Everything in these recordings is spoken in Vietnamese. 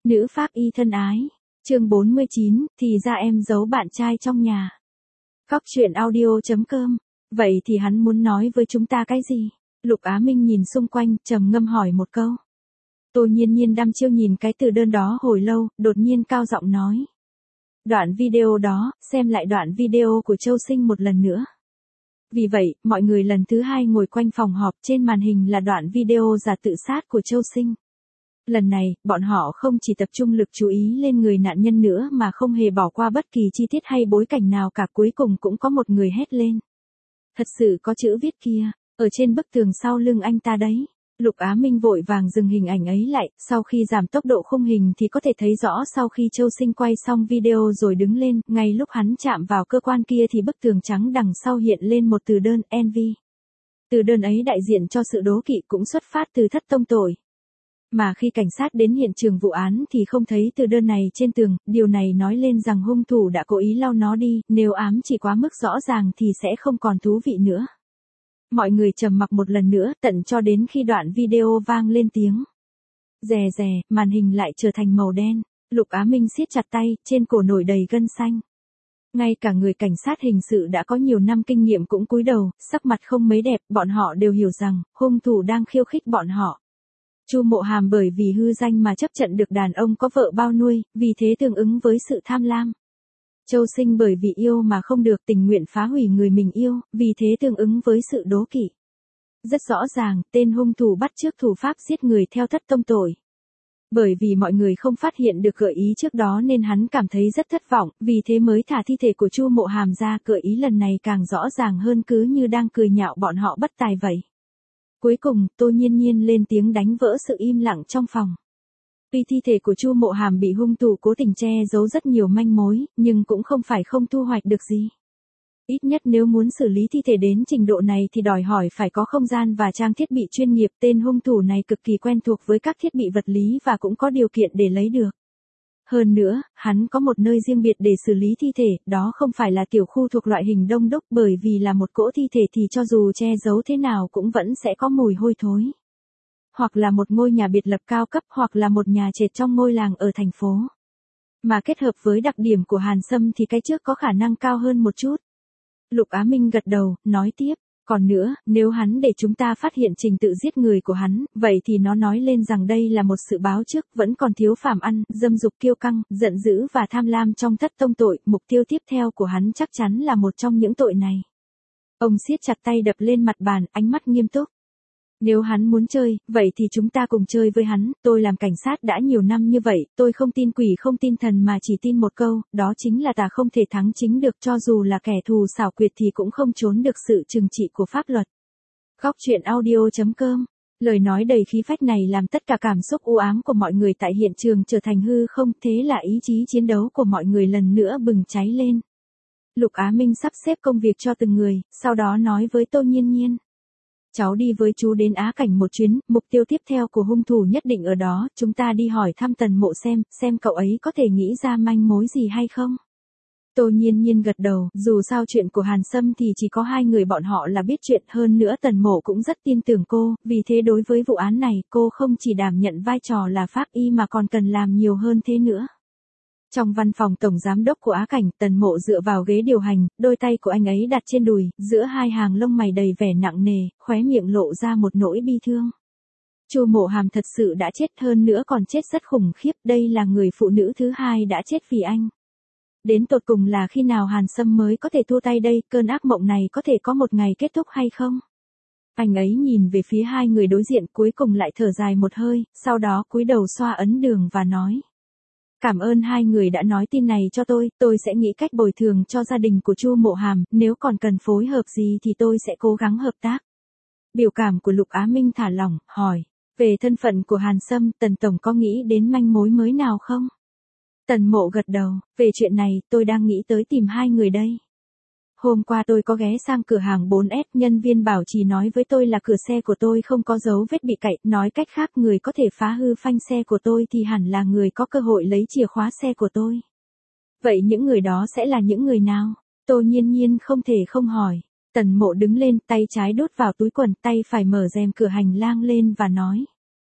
Nữ pháp y thân ái. Chương 49, thì ra em giấu bạn trai trong nhà. Góc truyện audio.com. Vậy thì hắn muốn nói với chúng ta cái gì? Lục Á Minh nhìn xung quanh, trầm ngâm hỏi một câu. Tô Nhiên Nhiên đăm chiêu nhìn cái từ đơn đó hồi lâu, đột nhiên cao giọng nói. Đoạn video đó, xem lại đoạn video của Châu Sinh một lần nữa. Vì vậy, mọi người lần thứ hai ngồi quanh phòng họp, trên màn hình là đoạn video giả tự sát của Châu Sinh. Lần này, bọn họ không chỉ tập trung lực chú ý lên người nạn nhân nữa mà không hề bỏ qua bất kỳ chi tiết hay bối cảnh nào cả, cuối cùng cũng có một người hét lên. Thật sự có chữ viết kia, ở trên bức tường sau lưng anh ta đấy. Lục Á Minh vội vàng dừng hình ảnh ấy lại, sau khi giảm tốc độ khung hình thì có thể thấy rõ sau khi Châu Sinh quay xong video rồi đứng lên, ngay lúc hắn chạm vào cơ quan kia thì bức tường trắng đằng sau hiện lên một từ đơn, envy. Từ đơn ấy đại diện cho sự đố kỵ, cũng xuất phát từ thất tông tội. Mà khi cảnh sát đến hiện trường vụ án thì không thấy từ đơn này trên tường, điều này nói lên rằng hung thủ đã cố ý lau nó đi, nếu ám chỉ quá mức rõ ràng thì sẽ không còn thú vị nữa. Mọi người trầm mặc một lần nữa, tận cho đến khi đoạn video vang lên tiếng. Rè rè, màn hình lại trở thành màu đen. Lục Á Minh siết chặt tay, trên cổ nổi đầy gân xanh. Ngay cả người cảnh sát hình sự đã có nhiều năm kinh nghiệm cũng cúi đầu, sắc mặt không mấy đẹp, bọn họ đều hiểu rằng, hung thủ đang khiêu khích bọn họ. Chu Mộ Hàm bởi vì hư danh mà chấp nhận được đàn ông có vợ bao nuôi, vì thế tương ứng với sự tham lam. Châu Sinh bởi vì yêu mà không được, tình nguyện phá hủy người mình yêu, vì thế tương ứng với sự đố kỵ. Rất rõ ràng, tên hung thủ bắt chước thủ pháp giết người theo thất tông tội. Bởi vì mọi người không phát hiện được gợi ý trước đó nên hắn cảm thấy rất thất vọng, vì thế mới thả thi thể của Chu Mộ Hàm ra. Gợi ý lần này càng rõ ràng hơn, cứ như đang cười nhạo bọn họ bất tài vậy. Cuối cùng, Tô Nhiên Nhiên lên tiếng đánh vỡ sự im lặng trong phòng. Tuy thi thể của Chu Mộ Hàm bị hung thủ cố tình che giấu rất nhiều manh mối, nhưng cũng không phải không thu hoạch được gì. Ít nhất nếu muốn xử lý thi thể đến trình độ này thì đòi hỏi phải có không gian và trang thiết bị chuyên nghiệp. Tên hung thủ này cực kỳ quen thuộc với các thiết bị vật lý và cũng có điều kiện để lấy được. Hơn nữa, hắn có một nơi riêng biệt để xử lý thi thể, đó không phải là tiểu khu thuộc loại hình đông đúc, bởi vì là một cỗ thi thể thì cho dù che giấu thế nào cũng vẫn sẽ có mùi hôi thối. Hoặc là một ngôi nhà biệt lập cao cấp, hoặc là một nhà trệt trong ngôi làng ở thành phố. Mà kết hợp với đặc điểm của Hàn Sâm thì cái trước có khả năng cao hơn một chút. Lục Á Minh gật đầu, nói tiếp. Còn nữa, nếu hắn để chúng ta phát hiện trình tự giết người của hắn, vậy thì nó nói lên rằng đây là một sự báo trước, vẫn còn thiếu phàm ăn, dâm dục kiêu căng, giận dữ và tham lam trong thất tông tội. Mục tiêu tiếp theo của hắn chắc chắn là một trong những tội này. Ông siết chặt tay đập lên mặt bàn, ánh mắt nghiêm túc. Nếu hắn muốn chơi, vậy thì chúng ta cùng chơi với hắn. Tôi làm cảnh sát đã nhiều năm như vậy, tôi không tin quỷ không tin thần mà chỉ tin một câu, đó chính là ta không thể thắng chính được, cho dù là kẻ thù xảo quyệt thì cũng không trốn được sự trừng trị của pháp luật. Góc truyện audio.com. Lời nói đầy khí phách này làm tất cả cảm xúc u ám của mọi người tại hiện trường trở thành hư không, thế là ý chí chiến đấu của mọi người lần nữa bừng cháy lên. Lục Á Minh sắp xếp công việc cho từng người, sau đó nói với Tô Nhiên Nhiên. Cháu đi với chú đến Á Cảnh một chuyến, mục tiêu tiếp theo của hung thủ nhất định ở đó, chúng ta đi hỏi thăm Tần Mộ xem cậu ấy có thể nghĩ ra manh mối gì hay không. Tô Nhiên Nhiên gật đầu, dù sao chuyện của Hàn Sâm thì chỉ có hai người bọn họ là biết chuyện, hơn nữa Tần Mộ cũng rất tin tưởng cô, vì thế đối với vụ án này cô không chỉ đảm nhận vai trò là pháp y mà còn cần làm nhiều hơn thế nữa. Trong văn phòng tổng giám đốc của Á Cảnh, Tần Mộ dựa vào ghế điều hành, đôi tay của anh ấy đặt trên đùi, giữa hai hàng lông mày đầy vẻ nặng nề, khóe miệng lộ ra một nỗi bi thương. Chu Mộ Hàm thật sự đã chết, hơn nữa còn chết rất khủng khiếp, đây là người phụ nữ thứ hai đã chết vì anh. Đến tột cùng là khi nào Hàn Sâm mới có thể thua tay đây, cơn ác mộng này có thể có một ngày kết thúc hay không? Anh ấy nhìn về phía hai người đối diện, cuối cùng lại thở dài một hơi, sau đó cúi đầu xoa ấn đường và nói. Cảm ơn hai người đã nói tin này cho tôi sẽ nghĩ cách bồi thường cho gia đình của Chu Mộ Hàm, nếu còn cần phối hợp gì thì tôi sẽ cố gắng hợp tác. Biểu cảm của Lục Á Minh thả lỏng, hỏi, về thân phận của Hàn Sâm, Tần Tổng có nghĩ đến manh mối mới nào không? Tần Mộ gật đầu, về chuyện này, tôi đang nghĩ tới tìm hai người đây. Hôm qua tôi có ghé sang cửa hàng 4S, nhân viên bảo trì nói với tôi là cửa xe của tôi không có dấu vết bị cậy, nói cách khác người có thể phá hư phanh xe của tôi thì hẳn là người có cơ hội lấy chìa khóa xe của tôi. Vậy những người đó sẽ là những người nào? Tô Nhiên Nhiên không thể không hỏi. Tần Mộ đứng lên, tay trái đút vào túi quần, tay phải mở rèm cửa hành lang lên và nói.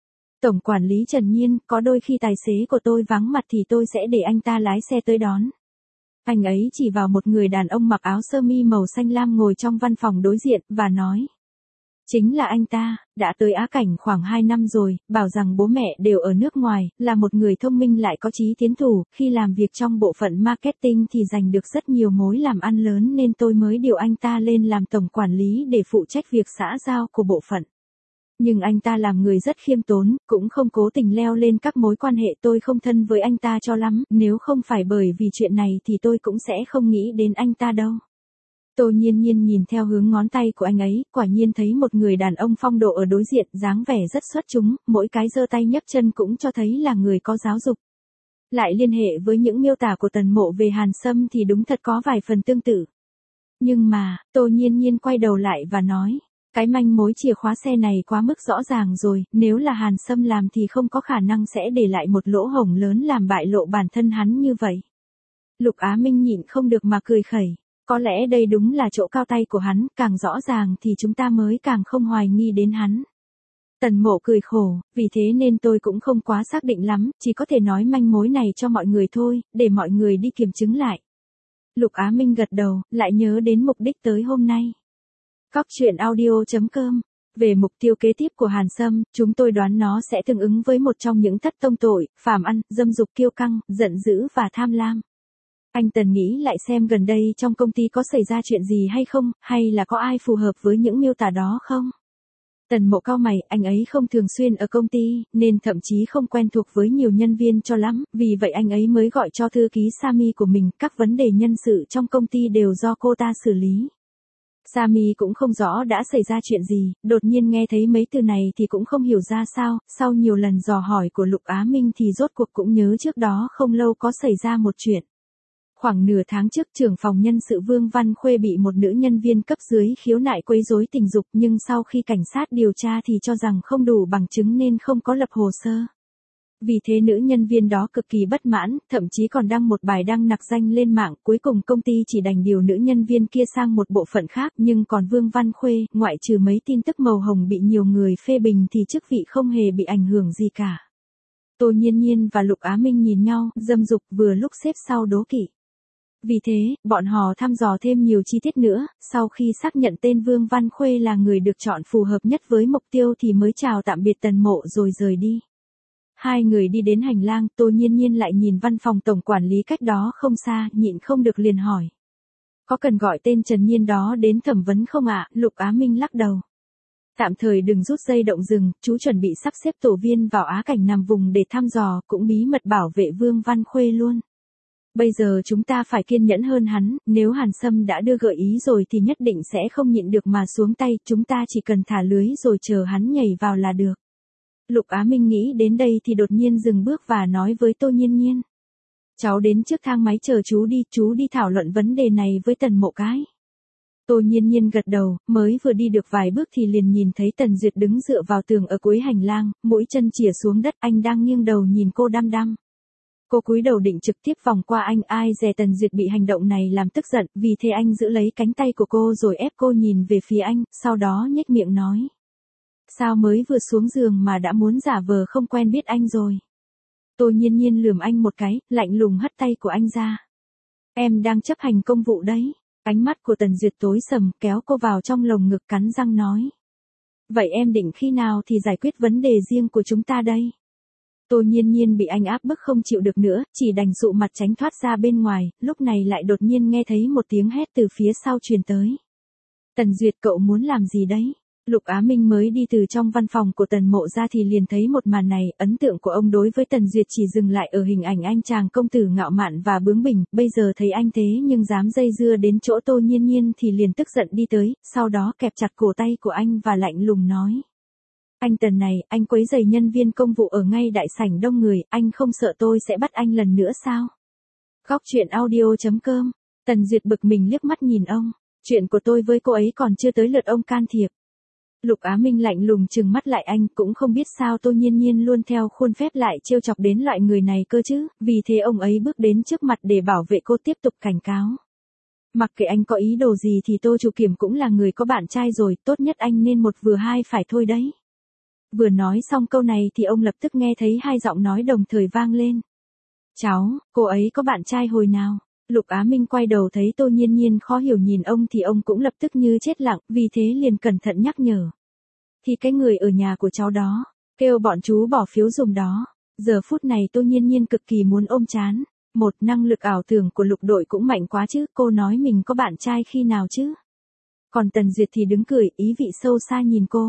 Tổng quản lý Trần Nhiên, có đôi khi tài xế của tôi vắng mặt thì tôi sẽ để anh ta lái xe tới đón. Anh ấy chỉ vào một người đàn ông mặc áo sơ mi màu xanh lam ngồi trong văn phòng đối diện, và nói. Chính là anh ta, đã tới Á Cảnh khoảng 2 năm rồi, bảo rằng bố mẹ đều ở nước ngoài, là một người thông minh lại có chí tiến thủ, khi làm việc trong bộ phận marketing thì giành được rất nhiều mối làm ăn lớn nên tôi mới điều anh ta lên làm tổng quản lý để phụ trách việc xã giao của bộ phận. Nhưng anh ta làm người rất khiêm tốn, cũng không cố tình leo lên các mối quan hệ, tôi không thân với anh ta cho lắm, nếu không phải bởi vì chuyện này thì tôi cũng sẽ không nghĩ đến anh ta đâu. Tô Nhiên Nhiên nhìn theo hướng ngón tay của anh ấy, quả nhiên thấy một người đàn ông phong độ ở đối diện, dáng vẻ rất xuất chúng, mỗi cái giơ tay nhấc chân cũng cho thấy là người có giáo dục. Lại liên hệ với những miêu tả của Tần Mộ về Hàn Sâm thì đúng thật có vài phần tương tự. Nhưng mà, Tô Nhiên Nhiên quay đầu lại và nói, cái manh mối chìa khóa xe này quá mức rõ ràng rồi, nếu là Hàn Sâm làm thì không có khả năng sẽ để lại một lỗ hổng lớn làm bại lộ bản thân hắn như vậy. Lục Á Minh nhịn không được mà cười khẩy. Có lẽ đây đúng là chỗ cao tay của hắn, càng rõ ràng thì chúng ta mới càng không hoài nghi đến hắn. Tần Mộ cười khổ, vì thế nên tôi cũng không quá xác định lắm, chỉ có thể nói manh mối này cho mọi người thôi, để mọi người đi kiểm chứng lại. Lục Á Minh gật đầu, lại nhớ đến mục đích tới hôm nay. Cóc truyện audio.com. Về mục tiêu kế tiếp của Hàn Sâm, chúng tôi đoán nó sẽ tương ứng với một trong những thất tông tội, phàm ăn, dâm dục kiêu căng, giận dữ và tham lam. Anh Tần nghĩ lại xem gần đây trong công ty có xảy ra chuyện gì hay không, hay là có ai phù hợp với những miêu tả đó không? Tần Mộ cau mày, anh ấy không thường xuyên ở công ty, nên thậm chí không quen thuộc với nhiều nhân viên cho lắm, vì vậy anh ấy mới gọi cho thư ký Sami của mình, các vấn đề nhân sự trong công ty đều do cô ta xử lý. Sami cũng không rõ đã xảy ra chuyện gì, đột nhiên nghe thấy mấy từ này thì cũng không hiểu ra sao, sau nhiều lần dò hỏi của Lục Á Minh thì rốt cuộc cũng nhớ trước đó không lâu có xảy ra một chuyện. Khoảng nửa tháng trước, trưởng phòng nhân sự Vương Văn Khuê bị một nữ nhân viên cấp dưới khiếu nại quấy rối tình dục, nhưng sau khi cảnh sát điều tra thì cho rằng không đủ bằng chứng nên không có lập hồ sơ. Vì thế nữ nhân viên đó cực kỳ bất mãn, thậm chí còn đăng một bài đăng nặc danh lên mạng, cuối cùng công ty chỉ đành điều nữ nhân viên kia sang một bộ phận khác, nhưng còn Vương Văn Khuê, ngoại trừ mấy tin tức màu hồng bị nhiều người phê bình thì chức vị không hề bị ảnh hưởng gì cả. Tô Nhiên Nhiên và Lục Á Minh nhìn nhau, dâm dục vừa lúc xếp sau đố kỵ. Vì thế, bọn họ thăm dò thêm nhiều chi tiết nữa, sau khi xác nhận tên Vương Văn Khuê là người được chọn phù hợp nhất với mục tiêu thì mới chào tạm biệt Tần Mộ rồi rời đi. Hai người đi đến hành lang, Tô Nhiên Nhiên lại nhìn văn phòng tổng quản lý cách đó không xa, nhịn không được liền hỏi. Có cần gọi tên Trần Nhiên đó đến thẩm vấn không ạ? Lục Á Minh lắc đầu. Tạm thời đừng rút dây động rừng, chú chuẩn bị sắp xếp tổ viên vào Á Cảnh nằm vùng để thăm dò, cũng bí mật bảo vệ Vương Văn Khuê luôn. Bây giờ chúng ta phải kiên nhẫn hơn hắn, nếu Hàn Sâm đã đưa gợi ý rồi thì nhất định sẽ không nhịn được mà xuống tay, chúng ta chỉ cần thả lưới rồi chờ hắn nhảy vào là được. Lục Á Minh nghĩ đến đây thì đột nhiên dừng bước và nói với Tô Nhiên Nhiên. Cháu đến trước thang máy chờ chú đi thảo luận vấn đề này với Tần Mộ cái. Tô Nhiên Nhiên gật đầu, mới vừa đi được vài bước thì liền nhìn thấy Tần Duyệt đứng dựa vào tường ở cuối hành lang, mũi chân chìa xuống đất, anh đang nghiêng đầu nhìn cô đăm đăm. Cô cúi đầu định trực tiếp vòng qua anh, ai dè Tần Duyệt bị hành động này làm tức giận, vì thế anh giữ lấy cánh tay của cô rồi ép cô nhìn về phía anh, sau đó nhếch miệng nói. Sao mới vừa xuống giường mà đã muốn giả vờ không quen biết anh rồi? Tô Nhiên Nhiên lườm anh một cái, lạnh lùng hất tay của anh ra. Em đang chấp hành công vụ đấy. Ánh mắt của Tần Duyệt tối sầm, kéo cô vào trong lồng ngực cắn răng nói. Vậy em định khi nào thì giải quyết vấn đề riêng của chúng ta đây? Tô Nhiên Nhiên bị anh áp bức không chịu được nữa, chỉ đành dụ mặt tránh thoát ra bên ngoài, lúc này lại đột nhiên nghe thấy một tiếng hét từ phía sau truyền tới. Tần Duyệt, cậu muốn làm gì đấy? Lục Á Minh mới đi từ trong văn phòng của Tần Mộ ra thì liền thấy một màn này, ấn tượng của ông đối với Tần Duyệt chỉ dừng lại ở hình ảnh anh chàng công tử ngạo mạn và bướng bỉnh, bây giờ thấy anh thế nhưng dám dây dưa đến chỗ Tô Nhiên Nhiên thì liền tức giận đi tới, sau đó kẹp chặt cổ tay của anh và lạnh lùng nói. Anh Tần này, anh quấy rầy nhân viên công vụ ở ngay đại sảnh đông người, anh không sợ tôi sẽ bắt anh lần nữa sao? Cóc truyện audio.com. Tần Duyệt bực mình liếc mắt nhìn ông, chuyện của tôi với cô ấy còn chưa tới lượt ông can thiệp. Lục Á Minh lạnh lùng trừng mắt lại anh, cũng không biết sao Tô Nhiên Nhiên luôn theo khuôn phép lại trêu chọc đến loại người này cơ chứ, vì thế ông ấy bước đến trước mặt để bảo vệ cô, tiếp tục cảnh cáo. Mặc kệ anh có ý đồ gì thì Tô Chủ Kiểm cũng là người có bạn trai rồi, tốt nhất anh nên một vừa hai phải thôi đấy. Vừa nói xong câu này thì ông lập tức nghe thấy hai giọng nói đồng thời vang lên. Cháu, cô ấy có bạn trai hồi nào? Lục Á Minh quay đầu thấy Tô Nhiên Nhiên khó hiểu nhìn ông thì ông cũng lập tức như chết lặng, vì thế liền cẩn thận nhắc nhở. Thì cái người ở nhà của cháu đó, kêu bọn chú bỏ phiếu dùng đó. Giờ phút này Tô Nhiên Nhiên cực kỳ muốn ôm chán. Một, năng lực ảo tưởng của Lục đội cũng mạnh quá chứ, cô nói mình có bạn trai khi nào chứ? Còn Tần Duyệt thì đứng cười, ý vị sâu xa nhìn cô.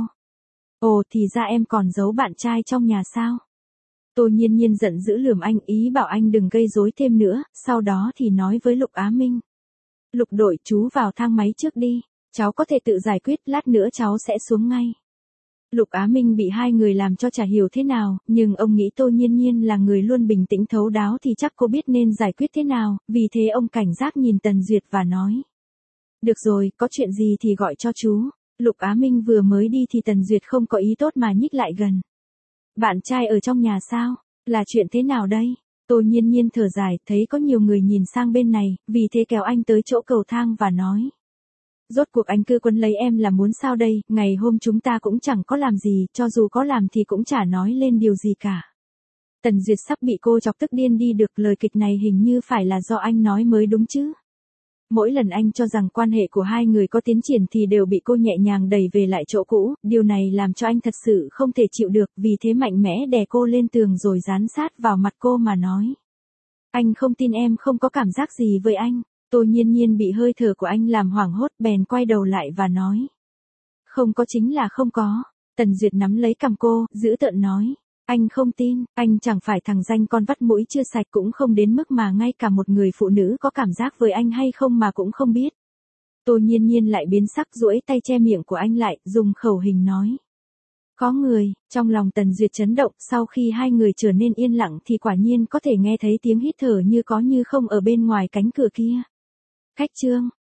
Ồ, thì ra em còn giấu bạn trai trong nhà sao? Tô Nhiên Nhiên giận dữ lườm anh, ý bảo anh đừng gây rối thêm nữa, sau đó thì nói với Lục Á Minh. Lục đội, chú vào thang máy trước đi, cháu có thể tự giải quyết, lát nữa cháu sẽ xuống ngay. Lục Á Minh bị hai người làm cho chả hiểu thế nào, nhưng ông nghĩ Tô Nhiên Nhiên là người luôn bình tĩnh thấu đáo thì chắc cô biết nên giải quyết thế nào, vì thế ông cảnh giác nhìn Tần Duyệt và nói. Được rồi, có chuyện gì thì gọi cho chú. Lục Á Minh vừa mới đi thì Tần Duyệt không có ý tốt mà nhích lại gần. Bạn trai ở trong nhà sao? Là chuyện thế nào đây? Tô Nhiên Nhiên thở dài, thấy có nhiều người nhìn sang bên này, vì thế kéo anh tới chỗ cầu thang và nói. Rốt cuộc anh cứ quấn lấy em là muốn sao đây, ngày hôm chúng ta cũng chẳng có làm gì, cho dù có làm thì cũng chả nói lên điều gì cả. Tần Duyệt sắp bị cô chọc tức điên đi được, lời kịch này hình như phải là do anh nói mới đúng chứ. Mỗi lần anh cho rằng quan hệ của hai người có tiến triển thì đều bị cô nhẹ nhàng đẩy về lại chỗ cũ, điều này làm cho anh thật sự không thể chịu được, vì thế mạnh mẽ đè cô lên tường rồi dán sát vào mặt cô mà nói. Anh không tin em không có cảm giác gì với anh. Tô Nhiên Nhiên bị hơi thở của anh làm hoảng hốt bèn quay đầu lại và nói. Không có chính là không có. Tần Duyệt nắm lấy cằm cô, giữ tợn nói. Anh không tin, anh chẳng phải thằng danh con vắt mũi chưa sạch, cũng không đến mức mà ngay cả một người phụ nữ có cảm giác với anh hay không mà cũng không biết. Tô Nhiên Nhiên lại biến sắc, duỗi tay che miệng của anh lại, dùng khẩu hình nói. Có người. Trong lòng Tần Duyệt chấn động, sau khi hai người trở nên yên lặng thì quả nhiên có thể nghe thấy tiếng hít thở như có như không ở bên ngoài cánh cửa kia. Khách trương,